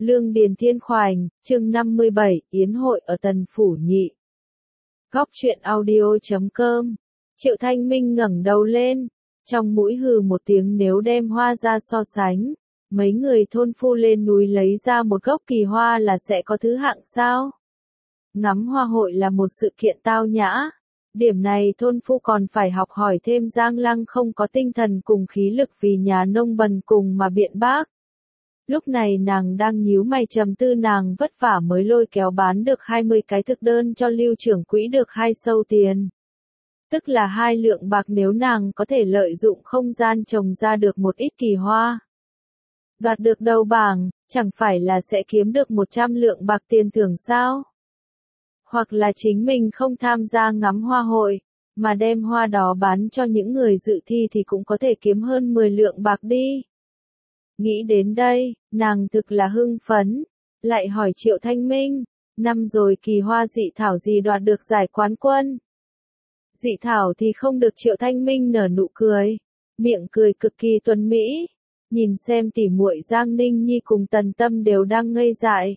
Lương Điền Thiên Khoảnh, chương 57, Yến hội ở Tần Phủ Nhị. Góc truyện audio.com. Triệu Thanh Minh ngẩng đầu lên, trong mũi hừ một tiếng, nếu đem hoa ra so sánh, mấy người thôn phu lên núi lấy ra một gốc kỳ hoa là sẽ có thứ hạng sao? Ngắm hoa hội là một sự kiện tao nhã. Điểm này thôn phu còn phải học hỏi thêm. Giang Lăng không có tinh thần cùng khí lực vì nhà nông bần cùng mà biện bác. Lúc này nàng đang nhíu mày trầm tư, nàng vất vả mới lôi kéo bán được 20 cái thực đơn cho Lưu trưởng quỹ được 2 sâu tiền. Tức là 2 lượng bạc, nếu nàng có thể lợi dụng không gian trồng ra được một ít kỳ hoa. Đoạt được đầu bảng, chẳng phải là sẽ kiếm được 100 lượng bạc tiền thưởng sao? Hoặc là chính mình không tham gia ngắm hoa hội, mà đem hoa đó bán cho những người dự thi thì cũng có thể kiếm hơn 10 lượng bạc đi. Nghĩ đến đây, nàng thực là hưng phấn, lại hỏi Triệu Thanh Minh, năm rồi kỳ hoa dị thảo gì đoạt được giải quán quân? Dị thảo thì không được. Triệu Thanh Minh nở nụ cười, miệng cười cực kỳ tuấn mỹ, nhìn xem tỉ muội Giang Ninh Nhi cùng Tần Tâm đều đang ngây dại.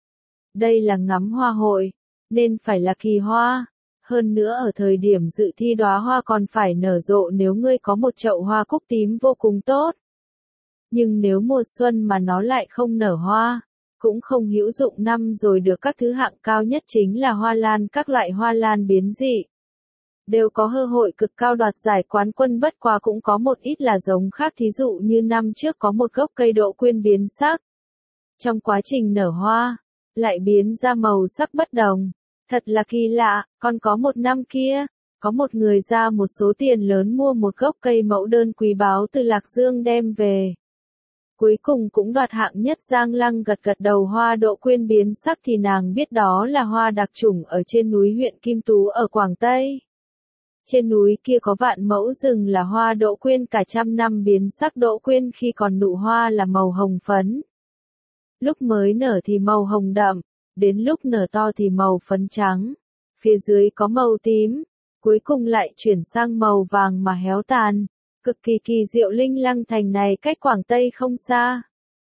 Đây là ngắm hoa hội, nên phải là kỳ hoa, hơn nữa ở thời điểm dự thi đóa hoa còn phải nở rộ, nếu ngươi có một chậu hoa cúc tím vô cùng tốt. Nhưng nếu mùa xuân mà nó lại không nở hoa, cũng không hữu dụng. Năm rồi được các thứ hạng cao nhất chính là hoa lan, các loại hoa lan biến dị đều có cơ hội cực cao đoạt giải quán quân, bất quá cũng có một ít là giống khác, thí dụ như năm trước có một gốc cây đỗ quyên biến sắc. Trong quá trình nở hoa, lại biến ra màu sắc bất đồng. Thật là kỳ lạ. Còn có một năm kia, có một người ra một số tiền lớn mua một gốc cây mẫu đơn quý báu từ Lạc Dương đem về. Cuối cùng cũng đoạt hạng nhất. Giang Lăng gật gật đầu. Hoa đỗ quyên biến sắc thì nàng biết đó là hoa đặc chủng ở trên núi huyện Kim Tú ở Quảng Tây. Trên núi kia có vạn mẫu rừng là hoa đỗ quyên, cả trăm năm biến sắc. Đỗ quyên khi còn nụ hoa là màu hồng phấn. Lúc mới nở thì màu hồng đậm, đến lúc nở to thì màu phấn trắng, phía dưới có màu tím, cuối cùng lại chuyển sang màu vàng mà héo tàn. Cực kỳ kỳ diệu. Linh Lăng thành này cách Quảng Tây không xa.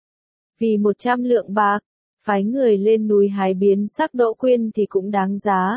Vì 100 lượng bạc, phái người lên núi hái biến sắc đỗ quyên thì cũng đáng giá.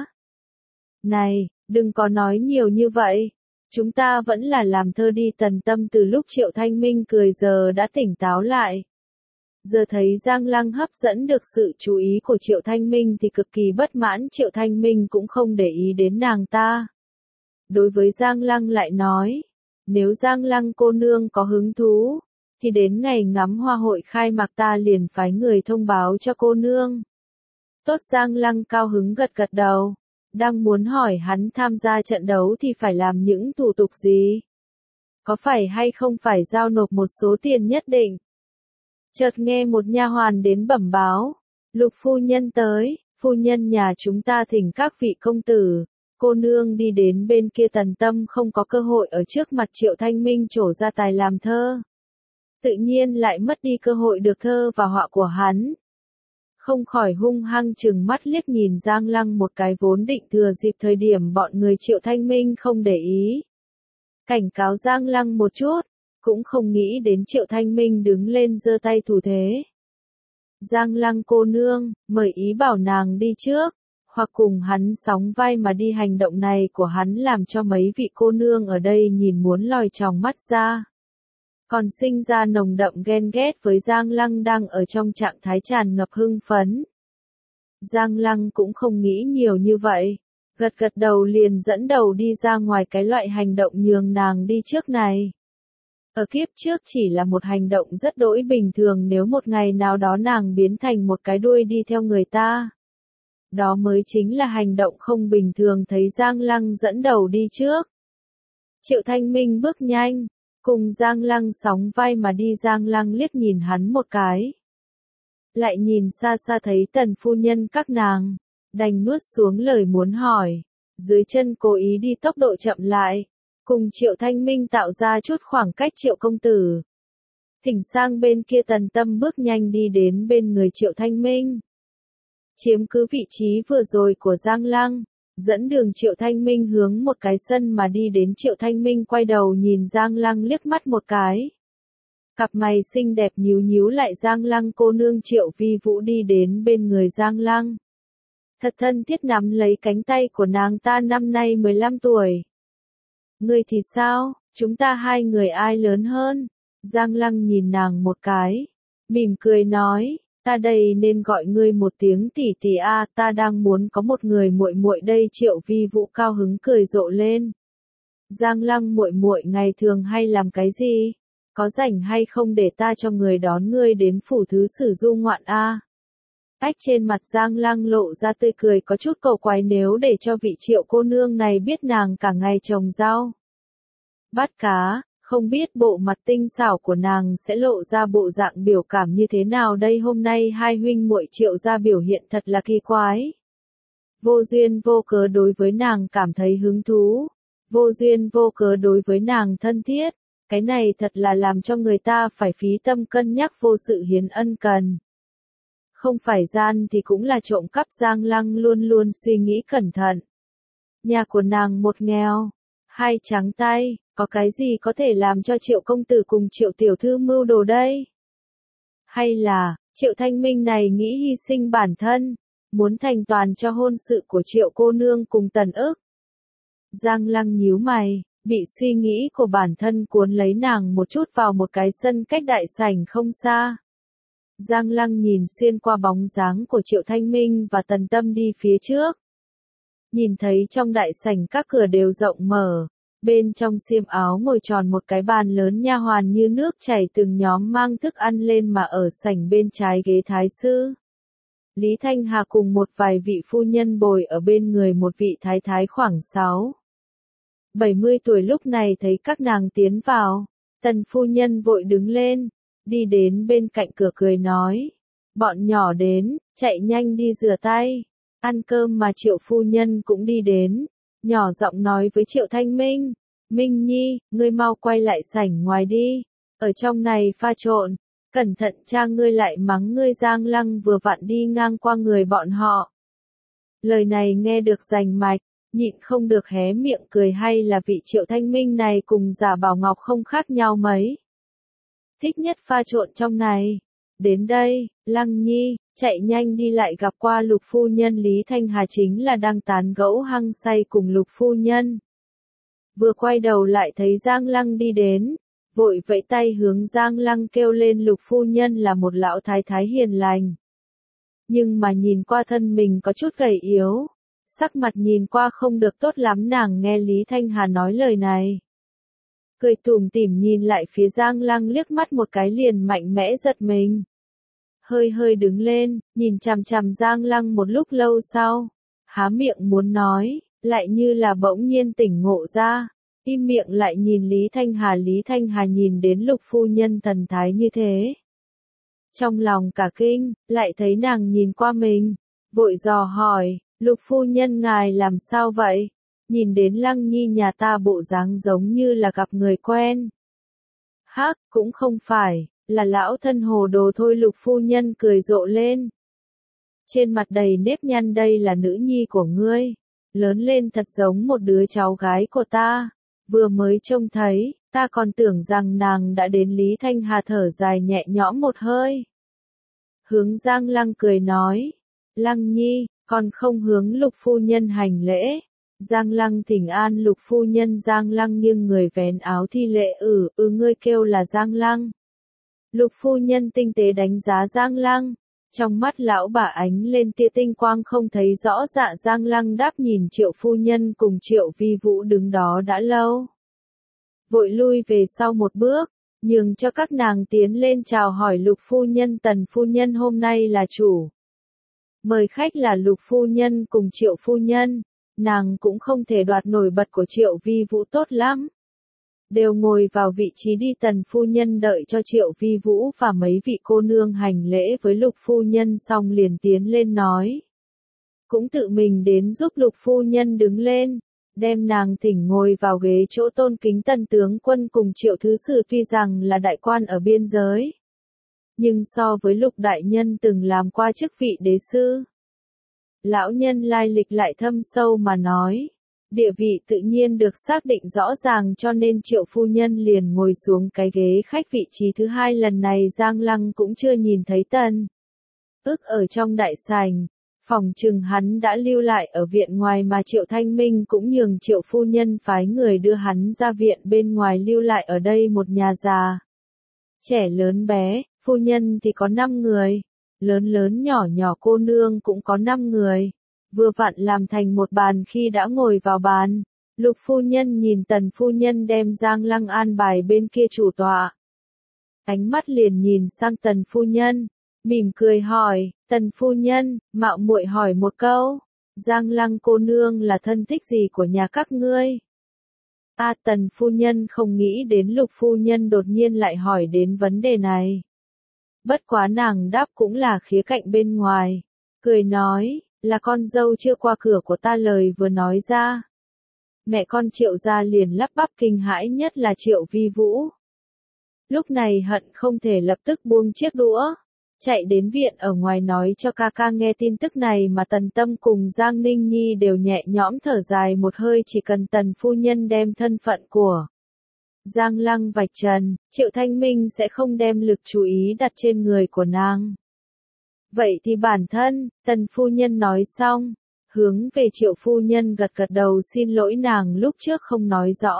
Này, đừng có nói nhiều như vậy. Chúng ta vẫn là làm thơ đi. Tần Tâm từ lúc Triệu Thanh Minh cười giờ đã tỉnh táo lại. Giờ thấy Giang Lăng hấp dẫn được sự chú ý của Triệu Thanh Minh thì cực kỳ bất mãn. Triệu Thanh Minh cũng không để ý đến nàng ta. Đối với Giang Lăng lại nói, nếu Giang Lăng cô nương có hứng thú, thì đến ngày ngắm hoa hội khai mạc ta liền phái người thông báo cho cô nương. Tốt. Giang Lăng cao hứng gật gật đầu, đang muốn hỏi hắn tham gia trận đấu thì phải làm những thủ tục gì? Có phải hay không phải giao nộp một số tiền nhất định? Chợt nghe một nha hoàn đến bẩm báo, Lục phu nhân tới, phu nhân nhà chúng ta thỉnh các vị công tử, cô nương đi đến bên kia. Tần Tâm không có cơ hội ở trước mặt Triệu Thanh Minh trổ ra tài làm thơ, tự nhiên lại mất đi cơ hội được thơ và họa của hắn. Không khỏi hung hăng trừng mắt liếc nhìn Giang Lăng một cái, vốn định thừa dịp thời điểm bọn người Triệu Thanh Minh không để ý, cảnh cáo Giang Lăng một chút, cũng không nghĩ đến Triệu Thanh Minh đứng lên giơ tay thủ thế. Giang Lăng cô nương, mời ý bảo nàng đi trước, hoặc cùng hắn sóng vai mà đi. Hành động này của hắn làm cho mấy vị cô nương ở đây nhìn muốn lòi tròng mắt ra. Còn sinh ra nồng đậm ghen ghét với Giang Lăng đang ở trong trạng thái tràn ngập hưng phấn. Giang Lăng cũng không nghĩ nhiều như vậy, gật gật đầu liền dẫn đầu đi ra ngoài. Cái loại hành động nhường nàng đi trước này, ở kiếp trước chỉ là một hành động rất đỗi bình thường. Nếu một ngày nào đó nàng biến thành một cái đuôi đi theo người ta, đó mới chính là hành động không bình thường. Thấy Giang Lăng dẫn đầu đi trước, Triệu Thanh Minh bước nhanh, cùng Giang Lăng sóng vai mà đi. Giang Lăng liếc nhìn hắn một cái, lại nhìn xa xa thấy Tần phu nhân các nàng, đành nuốt xuống lời muốn hỏi, dưới chân cố ý đi tốc độ chậm lại, cùng Triệu Thanh Minh tạo ra chút khoảng cách. Triệu công tử, thỉnh sang bên kia. Tần Tâm bước nhanh đi đến bên người Triệu Thanh Minh, chiếm cứ vị trí vừa rồi của Giang Lăng, dẫn đường Triệu Thanh Minh hướng một cái sân mà đi đến. Triệu Thanh Minh quay đầu nhìn Giang Lăng liếc mắt một cái, Cặp mày xinh đẹp nhíu nhíu lại. Giang Lăng cô nương. Triệu Vi Vũ đi đến bên người Giang Lăng. Thật thân thiết nắm lấy cánh tay của nàng. Ta năm nay 15 tuổi. Ngươi thì sao, chúng ta hai người ai lớn hơn? Giang Lăng nhìn nàng một cái, mỉm cười nói, ta đây nên gọi ngươi một tiếng tỷ tỷ a, ta đang muốn có một người muội muội đây. Triệu Vi Vũ cao hứng cười rộ lên. Giang Lăng muội muội ngày thường hay làm cái gì? Có rảnh hay không để ta cho người đón ngươi đến phủ thứ sử du ngoạn a? Ách, trên mặt Giang Lăng lộ ra tươi cười có chút cầu quái. Nếu để cho vị Triệu cô nương này biết nàng cả ngày trồng rau, bắt cá, không biết bộ mặt tinh xảo của nàng sẽ lộ ra bộ dạng biểu cảm như thế nào đây. Hôm nay hai huynh muội Triệu gia biểu hiện thật là kỳ quái. Vô duyên vô cớ đối với nàng cảm thấy hứng thú, vô duyên vô cớ đối với nàng thân thiết, cái này thật là làm cho người ta phải phí tâm cân nhắc. Vô sự hiến ân cần, không phải gian thì cũng là trộm cắp. Giang Lăng luôn luôn suy nghĩ cẩn thận. Nhà của nàng một nghèo, hai trắng tay, có cái gì có thể làm cho Triệu công tử cùng Triệu tiểu thư mưu đồ đây? Hay là, Triệu Thanh Minh này nghĩ hy sinh bản thân, muốn thành toàn cho hôn sự của Triệu cô nương cùng Tần Ức? Giang Lăng nhíu mày, bị suy nghĩ của bản thân cuốn lấy. Nàng một chút vào một cái sân cách đại sảnh không xa. Giang Lăng nhìn xuyên qua bóng dáng của Triệu Thanh Minh và Tần Tâm đi phía trước. Nhìn thấy trong đại sảnh các cửa đều rộng mở, bên trong xiêm áo ngồi tròn một cái bàn lớn. Nha hoàn như nước chảy từng nhóm mang thức ăn lên, mà ở sảnh bên trái ghế thái sư, Lý Thanh Hà cùng một vài vị phu nhân bồi ở bên người một vị thái thái khoảng 60-70 tuổi. Lúc này thấy các nàng tiến vào, Tần phu nhân vội đứng lên, đi đến bên cạnh cửa cười nói, bọn nhỏ đến, chạy nhanh đi rửa tay, ăn cơm. Mà Triệu phu nhân cũng đi đến, nhỏ giọng nói với Triệu Thanh Minh, Minh Nhi, ngươi mau quay lại sảnh ngoài đi, ở trong này pha trộn, cẩn thận cha ngươi lại mắng ngươi. Giang Lăng vừa vặn đi ngang qua người bọn họ. Lời này nghe được rành mạch, nhịn không được hé miệng cười. Hay là vị Triệu Thanh Minh này cùng Giả Bảo Ngọc không khác nhau mấy. Thích nhất pha trộn trong này. Đến đây, Lăng Nhi, chạy nhanh đi lại gặp qua Lục phu nhân. Lý Thanh Hà chính là đang tán gẫu hăng say cùng Lục phu nhân. Vừa quay đầu lại thấy Giang Lăng đi đến, vội vẫy tay hướng Giang Lăng kêu lên. Lục phu nhân là một lão thái thái hiền lành, nhưng mà nhìn qua thân mình có chút gầy yếu, sắc mặt nhìn qua không được tốt lắm. Nàng nghe Lý Thanh Hà nói lời này, cười tủm tỉm nhìn lại phía Giang Lăng liếc mắt một cái liền mạnh mẽ giật mình. Hơi hơi đứng lên, nhìn chằm chằm Giang Lăng một lúc lâu sau, há miệng muốn nói, lại như là bỗng nhiên tỉnh ngộ ra, im miệng lại nhìn Lý Thanh Hà. Lý Thanh Hà nhìn đến Lục phu nhân thần thái như thế, trong lòng cả kinh, lại thấy nàng nhìn qua mình, vội dò hỏi, Lục phu nhân ngài làm sao vậy? Nhìn đến Lăng Nhi nhà ta bộ dáng giống như là gặp người quen. Hắc, cũng không phải, là lão thân hồ đồ thôi. Lục phu nhân cười rộ lên, trên mặt đầy nếp nhăn. Đây là nữ nhi của ngươi, lớn lên thật giống một đứa cháu gái của ta, vừa mới trông thấy, ta còn tưởng rằng nàng đã đến. Lý Thanh Hà thở dài nhẹ nhõm một hơi, hướng Giang Lăng cười nói, Lăng Nhi, còn không hướng Lục phu nhân hành lễ. Giang Lăng thỉnh an Lục phu nhân. Giang Lăng nghiêng người vén áo thi lễ, ngươi kêu là Giang Lăng. Lục phu nhân tinh tế đánh giá Giang Lăng, trong mắt lão bà ánh lên tia tinh quang không thấy rõ dạ. Giang Lăng đáp nhìn Triệu phu nhân cùng Triệu Vi Vũ đứng đó đã lâu, vội lui về sau một bước, nhường cho các nàng tiến lên chào hỏi Lục phu nhân. Tần phu nhân hôm nay là chủ, mời khách là Lục phu nhân cùng Triệu phu nhân, nàng cũng không thể đoạt nổi bật của Triệu Vi Vũ tốt lắm. Đều ngồi vào vị trí đi. Tần phu nhân đợi cho Triệu Vi Vũ và mấy vị cô nương hành lễ với Lục phu nhân xong liền tiến lên nói, cũng tự mình đến giúp Lục phu nhân đứng lên, đem nàng thỉnh ngồi vào ghế chỗ tôn kính. Tần tướng quân cùng Triệu thứ sử tuy rằng là đại quan ở biên giới, nhưng so với Lục đại nhân từng làm qua chức vị đế sư, lão nhân lai lịch lại thâm sâu mà nói, Địa vị tự nhiên được xác định rõ ràng cho nên Triệu phu nhân liền ngồi xuống cái ghế khách vị trí thứ hai. Lần này Giang Lăng cũng chưa nhìn thấy Tần Ức ở trong đại sảnh, phòng chừng hắn đã lưu lại ở viện ngoài mà Triệu Thanh Minh cũng nhường Triệu phu nhân phái người đưa hắn ra viện bên ngoài lưu lại ở đây một nhà già. Trẻ lớn bé, phu nhân thì có 5 người, lớn lớn nhỏ nhỏ cô nương cũng có 5 người. Vừa vặn làm thành một bàn. Khi đã ngồi vào bàn, Lục phu nhân nhìn Tần phu nhân đem Giang Lăng an bài bên kia chủ tọa. Ánh mắt liền nhìn sang Tần phu nhân, mỉm cười hỏi, Tần phu nhân, mạo muội hỏi một câu, Giang Lăng cô nương là thân thích gì của nhà các ngươi? Tần phu nhân không nghĩ đến Lục phu nhân đột nhiên lại hỏi đến vấn đề này. Bất quá nàng đáp cũng là khía cạnh bên ngoài, cười nói, là con dâu chưa qua cửa của ta. Lời vừa nói ra, mẹ con Triệu gia liền lắp bắp kinh hãi, nhất là Triệu Vi Vũ. Lúc này hận không thể lập tức buông chiếc đũa, chạy đến viện ở ngoài nói cho ca ca nghe tin tức này. Mà Tần Tâm cùng Giang Ninh Nhi đều nhẹ nhõm thở dài một hơi, chỉ cần Tần phu nhân đem thân phận của Giang Lăng vạch trần, Triệu Thanh Minh sẽ không đem lực chú ý đặt trên người của nàng. Vậy thì bản thân, Tần phu nhân nói xong, hướng về Triệu phu nhân gật gật đầu xin lỗi nàng lúc trước không nói rõ.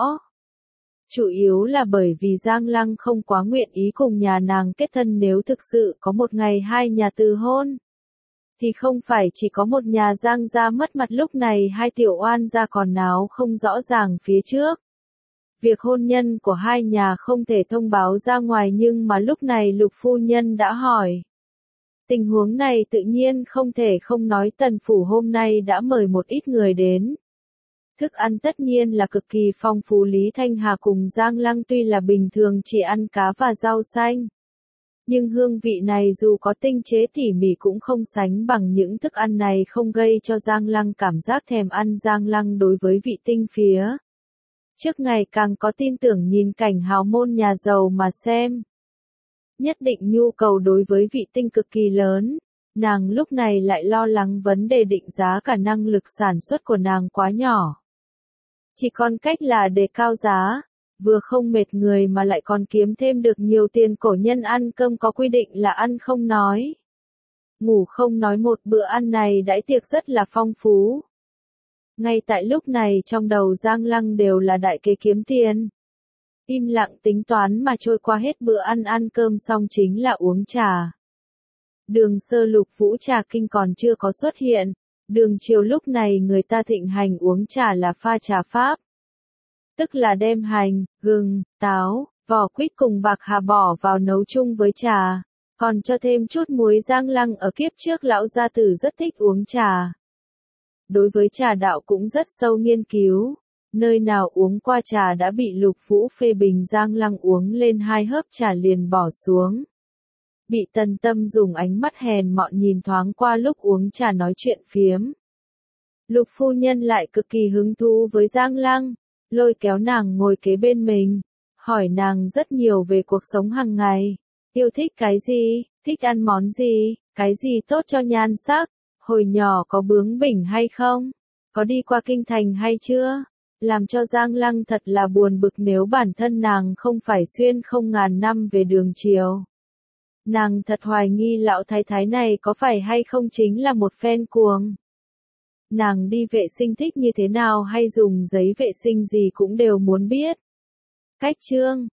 Chủ yếu là bởi vì Giang Lăng không quá nguyện ý cùng nhà nàng kết thân, nếu thực sự có một ngày hai nhà từ hôn, thì không phải chỉ có một nhà Giang gia mất mặt. Lúc này hai tiểu oan gia còn náo không rõ ràng phía trước. Việc hôn nhân của hai nhà không thể thông báo ra ngoài, nhưng mà lúc này Lục phu nhân đã hỏi. Tình huống này tự nhiên không thể không nói. Tần phủ hôm nay đã mời một ít người đến. Thức ăn tất nhiên là cực kỳ phong phú. Lý Thanh Hà cùng Giang Lăng tuy là bình thường chỉ ăn cá và rau xanh, nhưng hương vị này dù có tinh chế tỉ mỉ cũng không sánh bằng những thức ăn này, không gây cho Giang Lăng cảm giác thèm ăn. Giang Lăng đối với vị tinh phía trước ngày càng có tin tưởng, nhìn cảnh hào môn nhà giàu mà xem. Nhất định nhu cầu đối với vị tinh cực kỳ lớn, nàng lúc này lại lo lắng vấn đề định giá cả, năng lực sản xuất của nàng quá nhỏ. Chỉ còn cách là đề cao giá, vừa không mệt người mà lại còn kiếm thêm được nhiều tiền. Cổ nhân ăn cơm có quy định là ăn không nói, ngủ không nói, một bữa ăn này đãi tiệc rất là phong phú. Ngay tại lúc này trong đầu Giang Lăng đều là đại kế kiếm tiền. Im lặng tính toán mà trôi qua hết bữa ăn. Ăn cơm xong chính là uống trà. Đường sơ Lục Vũ trà kinh còn chưa có xuất hiện. Đường chiều lúc này người ta thịnh hành uống trà là pha trà Pháp. Tức là đem hành, gừng, táo, vỏ quýt cùng bạc hà bỏ vào nấu chung với trà, còn cho thêm chút muối. Giang Lăng ở kiếp trước lão gia tử rất thích uống trà. Đối với trà đạo cũng rất sâu nghiên cứu. Nơi nào uống qua trà đã bị Lục Vũ phê bình. Giang Lăng uống lên 2 hớp trà liền bỏ xuống. Bị Tần Tâm dùng ánh mắt hèn mọn nhìn thoáng qua lúc uống trà nói chuyện phiếm. Lục phu nhân lại cực kỳ hứng thú với Giang Lăng, lôi kéo nàng ngồi kế bên mình, hỏi nàng rất nhiều về cuộc sống hàng ngày. Yêu thích cái gì, thích ăn món gì, cái gì tốt cho nhan sắc, hồi nhỏ có bướng bỉnh hay không, có đi qua kinh thành hay chưa. Làm cho Giang Lăng thật là buồn bực, nếu bản thân nàng không phải xuyên không ngàn năm về đường triều. Nàng thật hoài nghi lão thái thái này có phải hay không chính là một phen cuồng. Nàng đi vệ sinh thích như thế nào hay dùng giấy vệ sinh gì cũng đều muốn biết. Cách chương